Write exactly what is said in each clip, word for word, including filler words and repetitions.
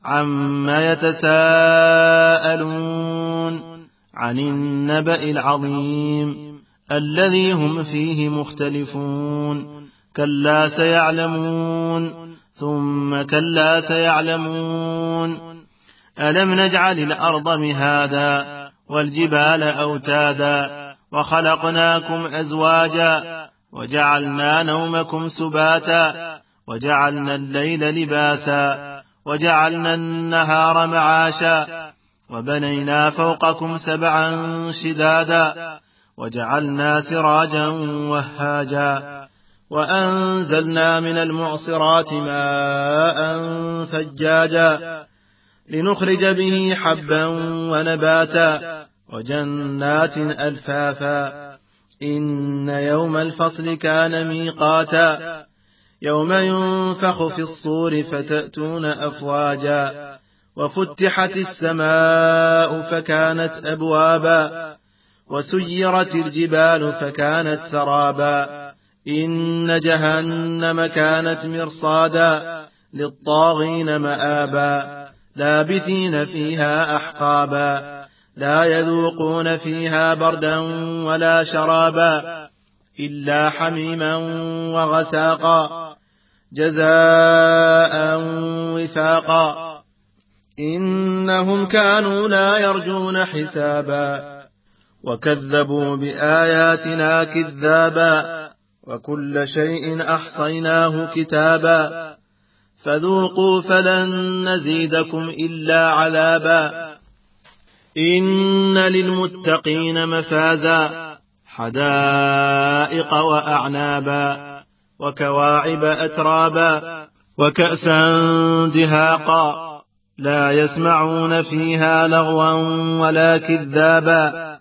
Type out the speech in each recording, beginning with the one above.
عما يتساءلون عن النبأ العظيم الذي هم فيه مختلفون كلا سيعلمون ثم كلا سيعلمون ألم نجعل الأرض مهادا والجبال أوتادا وخلقناكم أزواجا وجعلنا نومكم سباتا وجعلنا الليل لباسا وجعلنا النهار معاشا وبنينا فوقكم سبعا شدادا وجعلنا سراجا وهاجا وأنزلنا من المعصرات ماء ثجاجا لنخرج به حبا ونباتا وجنات ألفافا إن يوم الفصل كان ميقاتا يوم ينفخ في الصور فتأتون أفواجا وفتحت السماء فكانت أبوابا وسيرت الجبال فكانت سرابا إن جهنم كانت مرصادا للطاغين مآبا لابثين فيها أحقابا لا يذوقون فيها بردا ولا شرابا إلا حميما وغساقا جزاء وفاقا إنهم كانوا لا يرجون حسابا وكذبوا بآياتنا كذابا وكل شيء أحصيناه كتابا فذوقوا فلن نزيدكم إلا عذابا إن للمتقين مفازا حدائق وأعنابا وكواعب أترابا وكأسا دهاقا لا يسمعون فيها لغوا ولا كذابا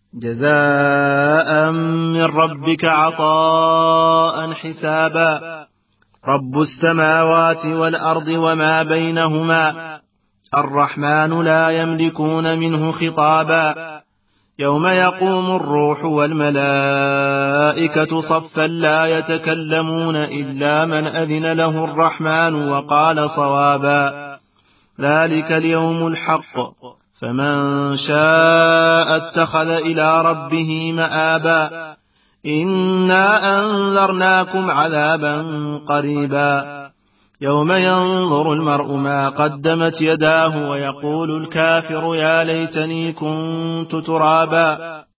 جزاء من ربك عطاء حسابا رب السماوات والأرض وما بينهما الرحمن لا يملكون منه خطابا يوم يقوم الروح والملائكة صفا لا يتكلمون إلا من أذن له الرحمن وقال صوابا ذلك اليوم الحق فمن شاء اتخذ إلى ربه مآبا إنا أنذرناكم عذابا قريبا يوم ينظر المرء ما قدمت يداه ويقول الكافر يا ليتني كنت ترابا